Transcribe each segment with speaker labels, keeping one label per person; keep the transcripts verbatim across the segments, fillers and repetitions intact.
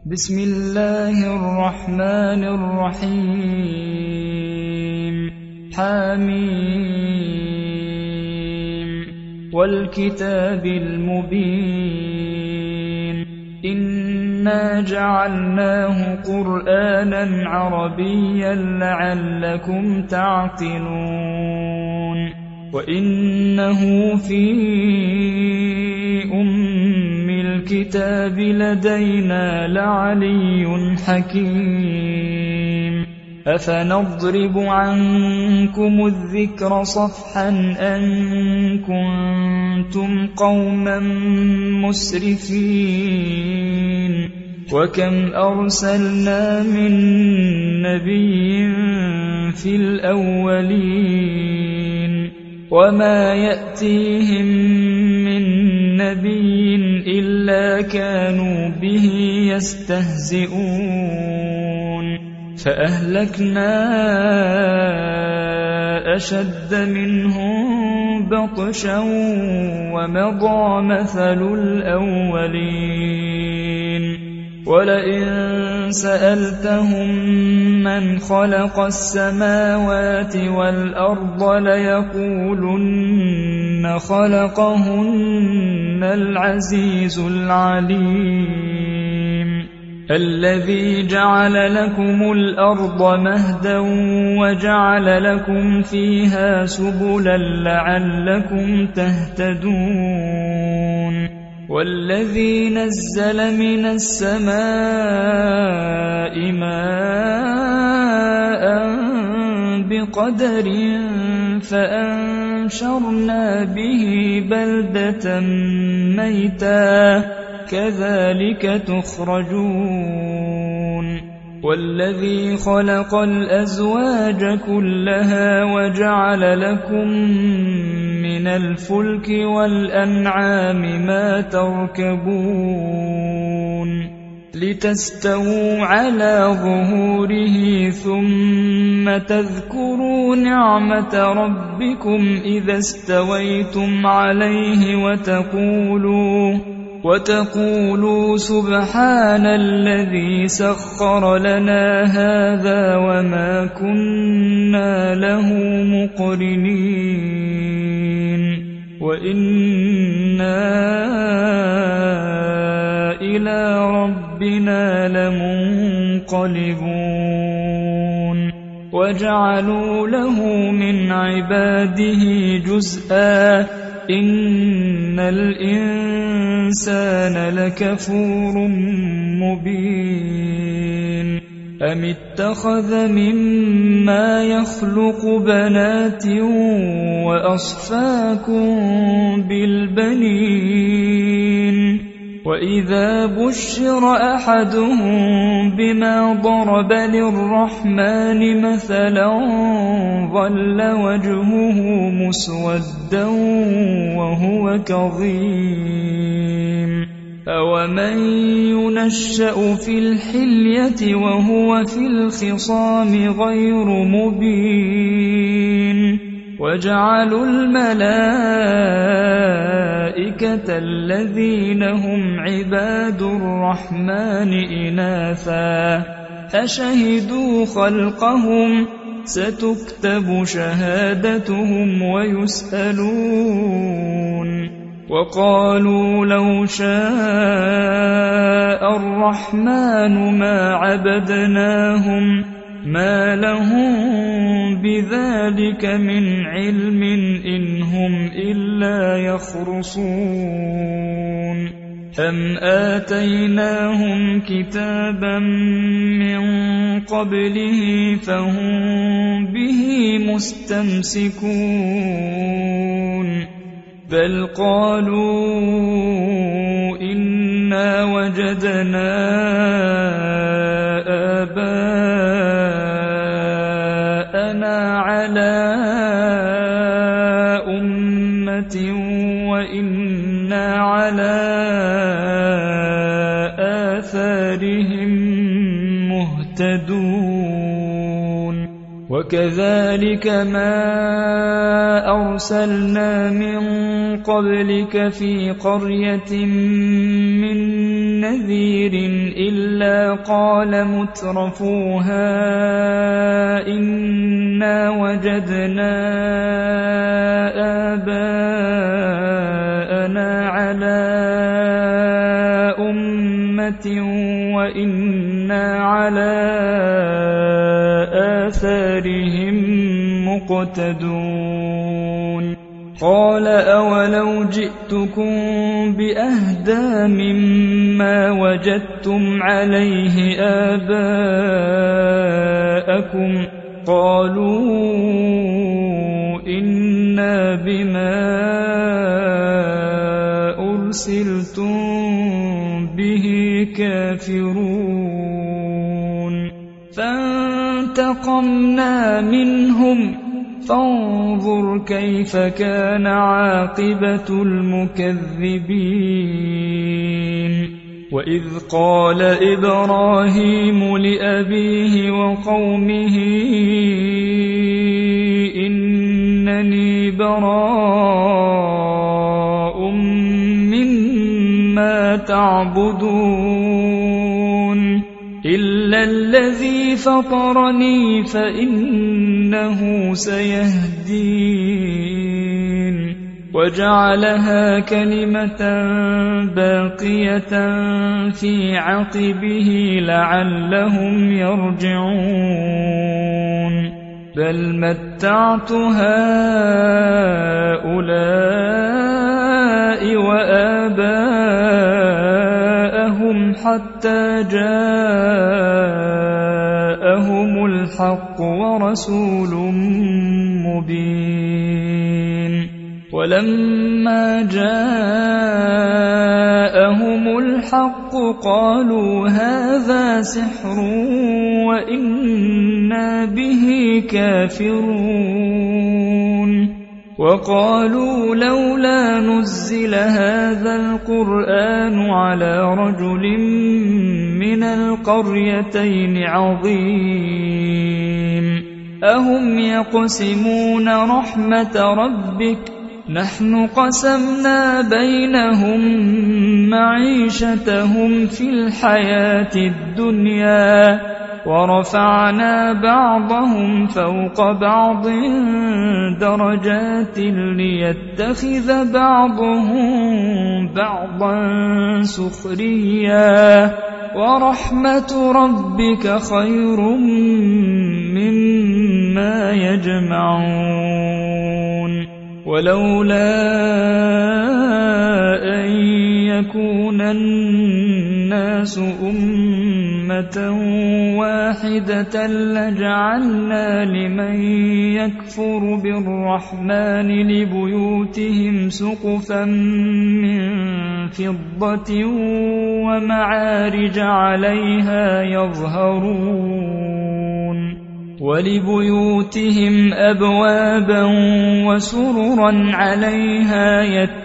Speaker 1: بسم الله الرحمن الرحيم حميم والكتاب المبين إنا جعلناه قرآنا عربيا لعلكم تعقلون وإنه في أم الكتاب لدينا لعلي حكيم أفنضرب عنكم الذكر صفحا أن كنتم قوما مسرفين وكم أرسلنا من نبي في الأولين وما يأتيهم من نبي إلا كانوا به يستهزئون فأهلكنا أشد منهم بطشا ومضى مثل الأولين ولئن سألتهم من خلق السماوات والأرض ليقولن خلقهن العزيز العليم الذي جعل لكم الأرض مهدا وجعل لكم فيها سبلا لعلكم تهتدون والذي نزل من السماء ماء بقدر فأنشرنا به بلدة ميتا كذلك تخرجون والذي خلق الأزواج كلها وجعل لكم من الفلك والأنعام ما تركبون لتستووا على ظهوره ثم تذكروا نعمة ربكم إذا استويتم عليه وتقولوا وتقولوا سبحان الذي سخر لنا هذا وما كنا له مقرنين وإنا إلى ربنا لمنقلبون وجعلوا له من عباده جزءا إن الإنسان لكفور مبين أم اتخذ مما يخلق بنات وأصفاكم بالبنين وإذا بشر أحدهم بما ضرب للرحمن مثلا ظل وجهه مسودا وهو كظيم أومن ينشأ في الحلية وهو في الخصام غير مبين وجعلوا الملائكة الذين هم عباد الرحمن إناثا أشهدوا خلقهم ستكتب شهادتهم ويسألون وقالوا لو شاء الرحمن ما عبدناهم ما لهم بذلك من علم إن هم إلا يخرصون أم آتيناهم كتابا من قبله فهم به مستمسكون بل قالوا إنا وجدنا آباءنا على أمة وإنا على آثارهم مهتدون وكذلك ما أرسلنا من قبلك في قرية من نذير إلا قال مترفوها إنا وجدنا آباءنا على أمة وإنا على آثارهم مقتدون قال أولو جئتكم بأهدى مما وجدتم عليه آباءكم قالوا إنا بما أرسلتم به كافرون فانتقمنا منهم فانظر كيف كان عاقبة المكذبين وإذ قال إبراهيم لأبيه وقومه إنني براء مما تعبدون إلا الذي فطرني فإنه سيهدين وجعلها كلمة باقية في عقبه لعلهم يرجعون بل متعت هؤلاء وآباءهم حتى جاءهم الحق ورسول مبين ولما جاءهم الحق قالوا هذا سحر وإنا به كافرون وقالوا لولا نزل هذا القرآن على رجل من القريتين عظيم أهم يقسمون رحمة ربك نحن قسمنا بينهم معيشتهم في الحياة الدنيا ورفعنا بعضهم فوق بعض درجات ليتخذ بعضهم بعضا سخريا ورحمة ربك خير مما يجمعون ولولا أن يكون الناس أمة واحدة لجعلنا لمن يكفر بالرحمن لبيوتهم سقفا من فضة ومعارج عليها يظهرون ولبيوتهم أبوابا وسررا عليها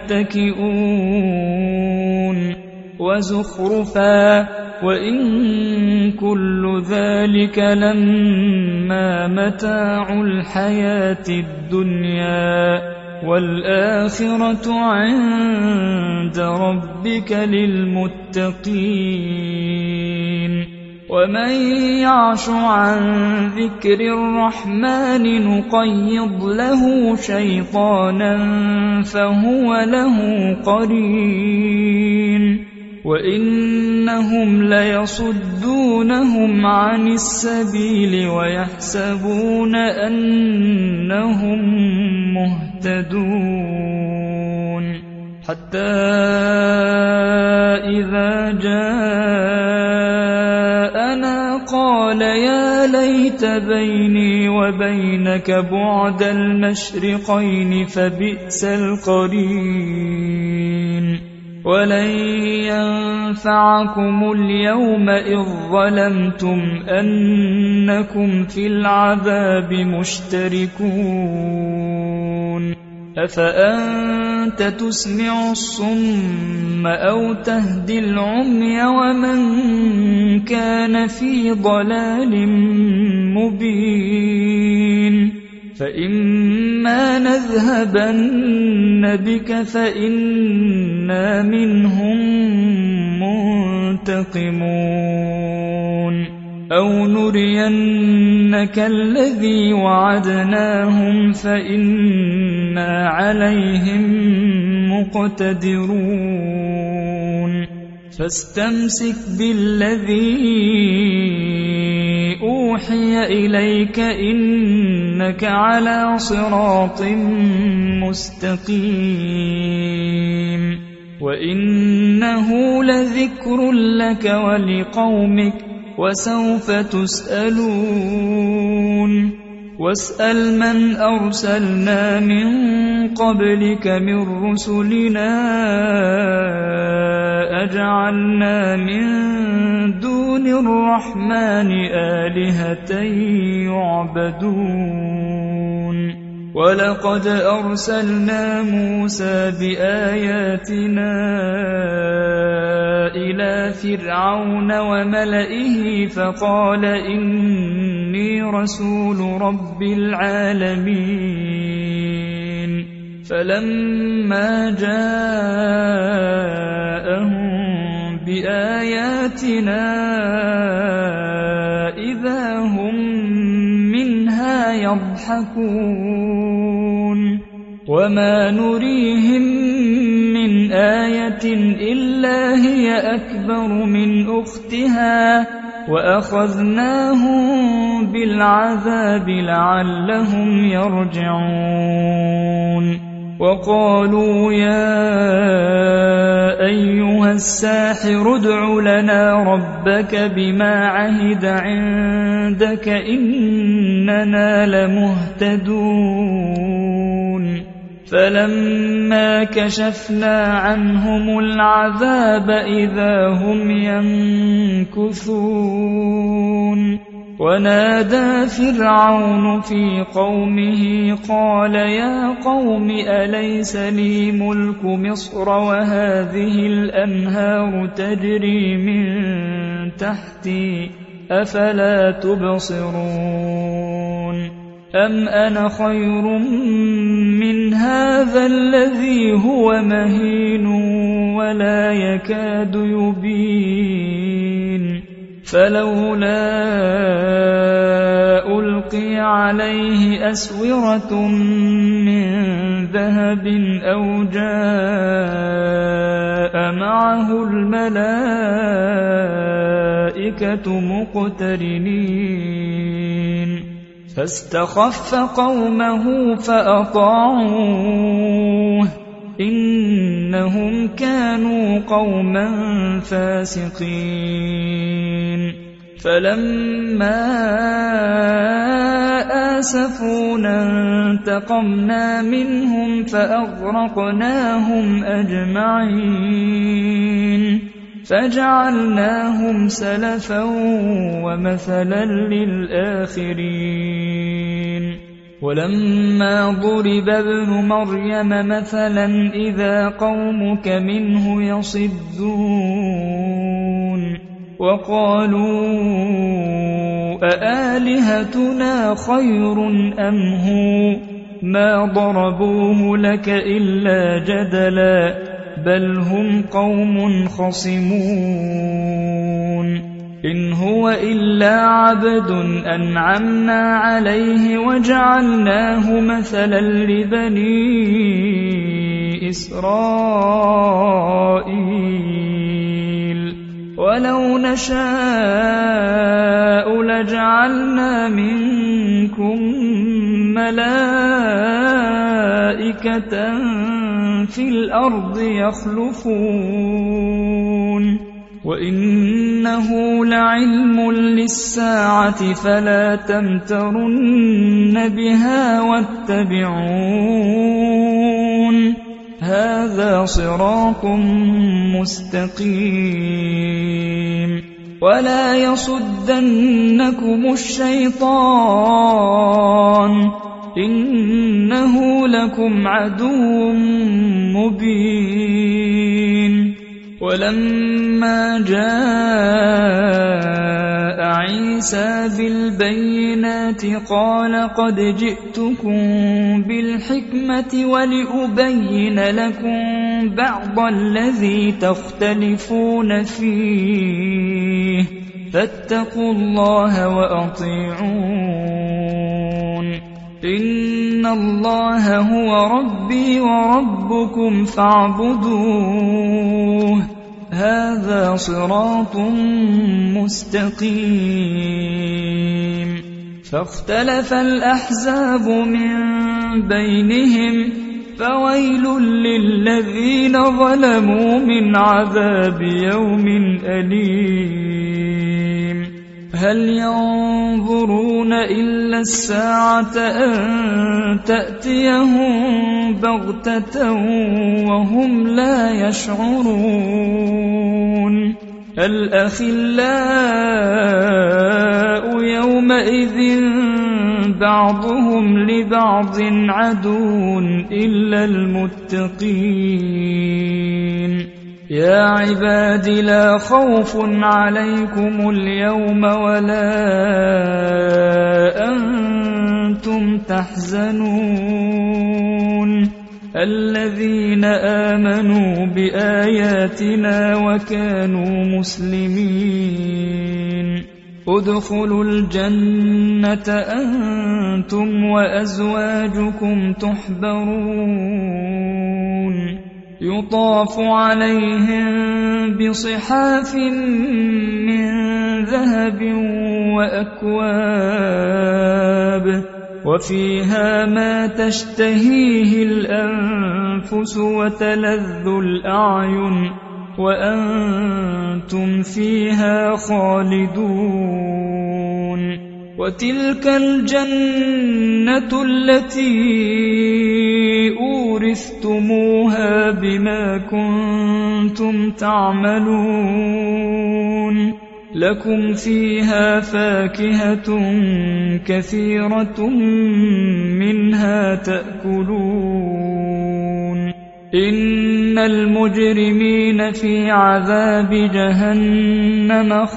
Speaker 1: يتكئون وزخرفا وإن كل ذلك لما متاع الحياة الدنيا والآخرة عند ربك للمتقين ومن يعش عن ذكر الرحمن نقيض له شيطانا فهو له قرين وإنهم ليصدونهم عن السبيل ويحسبون أنهم مهتدون حتى إذا جاءنا قال يا ليت بيني وبينك بعد المشرقين فبئس القرين ولن ينفعكم اليوم إذ ظلمتم أنكم في العذاب مشتركون أفأنت تسمع الصم أو تهدي العمي ومن كان في ضلال مبين فإما نذهبن بك فإنا منهم منتقمون أو نرينك الذي وعدناهم فإنا عليهم مقتدرون فاستمسك بالذي أوحي إليك إنك على صراط مستقيم وإنه لذكر لك ولقومك وسوف تسألون واسأل من أرسلنا من قبلك من رسلنا أجعلنا من دون الرحمن آلهة يعبدون ولقد أرسلنا موسى بآياتنا إلى فرعون وملئه فقال إني رسول رب العالمين فلما جاءهم بآياتنا إذا هم منها يضحكون وما نريهم من آية إلا هي أكبر من أختها وأخذناهم بالعذاب لعلهم يرجعون وقالوا يا أيها الساحر ادع لنا ربك بما عهد عندك إننا لمهتدون فلما كشفنا عنهم العذاب إذا هم ينكثون ونادى فرعون في قومه قال يا قوم أليس لي ملك مصر وهذه الأنهار تجري من تحتي أفلا تبصرون أم أنا خير من هذا الذي هو مهين ولا يكاد يبين فلولا ألقي عليه أسورة من ذهب أو جاء معه الملائكة مقترنين فاستخف قومه فأطاعوه إنهم كانوا قوما فاسقين فلما آسفونا انتقمنا منهم فأغرقناهم أجمعين فجعلناهم سلفا ومثلا للآخرين ولما ضرب ابن مريم مثلا إذا قومك منه يصدون وقالوا أآلهتنا خير أم هو ما ضربوه لك إلا جدلا بل هم قوم خصمون إن هو إلا عبد أنعمنا عليه وجعلناه مثلا لبني إسرائيل ولو نشاء لجعلنا منكم ملائكة في الأرض يخلفون وإنه لعلم للساعة فلا تمترن بها واتبعون هذا صراط مستقيم ولا يصدنكم الشيطان إنه لكم عدو مبين ولما جاء عيسى بالبينات قال قد جئتكم بالحكمة ولأبين لكم بعض الذي تختلفون فيه فاتقوا الله وأطيعون إن الله هو ربي وربكم فاعبدوه هذا صراط مستقيم فاختلف الأحزاب من بينهم فويل للذين ظلموا من عذاب يوم أليم هل ينظرون إلا الساعة أن تأتيهم بغتة وهم لا يشعرون الأخلاء يومئذ بعضهم لبعض عدو إلا المتقين يا عباد لا خوف عليكم اليوم ولا أنتم تحزنون الذين آمنوا بآياتنا وكانوا مسلمين ادخلوا الجنة أنتم وأزواجكم تحبرون يطاف عليهم بصحاف من ذهب وأكواب وفيها ما تشتهيه الأنفس وتلذ الأعين وأنتم فيها خالدون وتلك الجنة التي أورثتموها بما كنتم تعملون لكم فيها فاكهة كثيرة منها تأكلون إن المجرمين في عذاب جهنم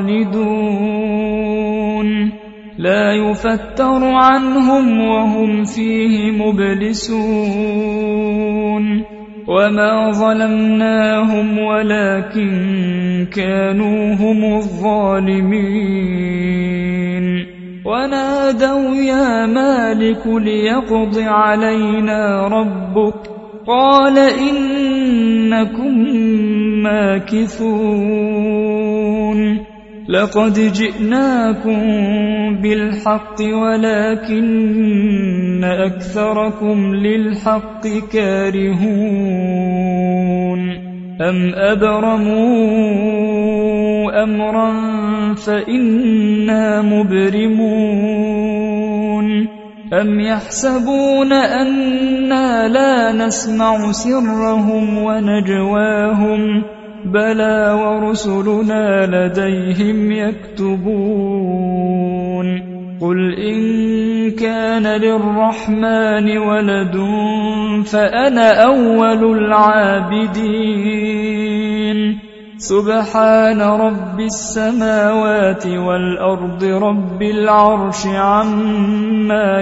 Speaker 1: خالدون لا يفتر عنهم وهم فيه مبلسون وما ظلمناهم ولكن كانوا هم الظالمين ونادوا يا مالك ليقض علينا ربك قال إنكم ماكثون لقد جئناكم بالحق ولكن أكثركم للحق كارهون أم أبرموا أمرا فإنا مبرمون أم يحسبون أنا لا نسمع سرهم ونجواهم بلى ورسلنا لديهم يكتبون قل إن كان للرحمن ولد فأنا أول العابدين سبحان رب السماوات والأرض رب العرش عما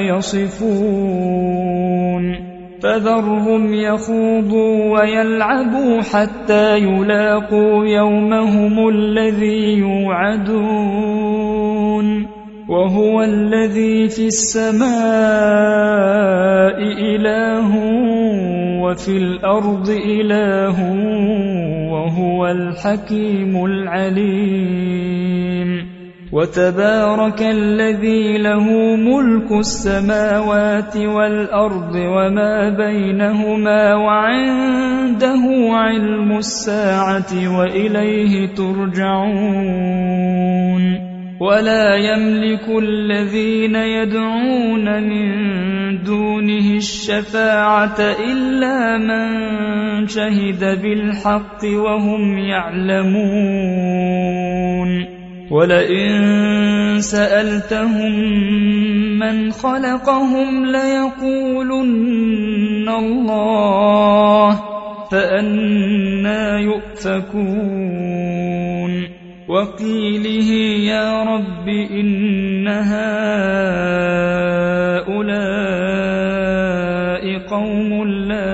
Speaker 1: يصفون فذرهم يخوضوا ويلعبوا حتى يلاقوا يومهم الذي يوعدون وهو الذي في السماء إله وفي الأرض إله وهو الحكيم العليم وتبارك الذي له ملك السماوات والأرض وما بينهما وعنده علم الساعة وإليه ترجعون ولا يملك الذين يدعون من دونه الشفاعة إلا من شهد بالحق وهم يعلمون ولئن سألتهم من خلقهم ليقولن الله فأنى يؤفكون وقيله يا رب إن هؤلاء قوم لا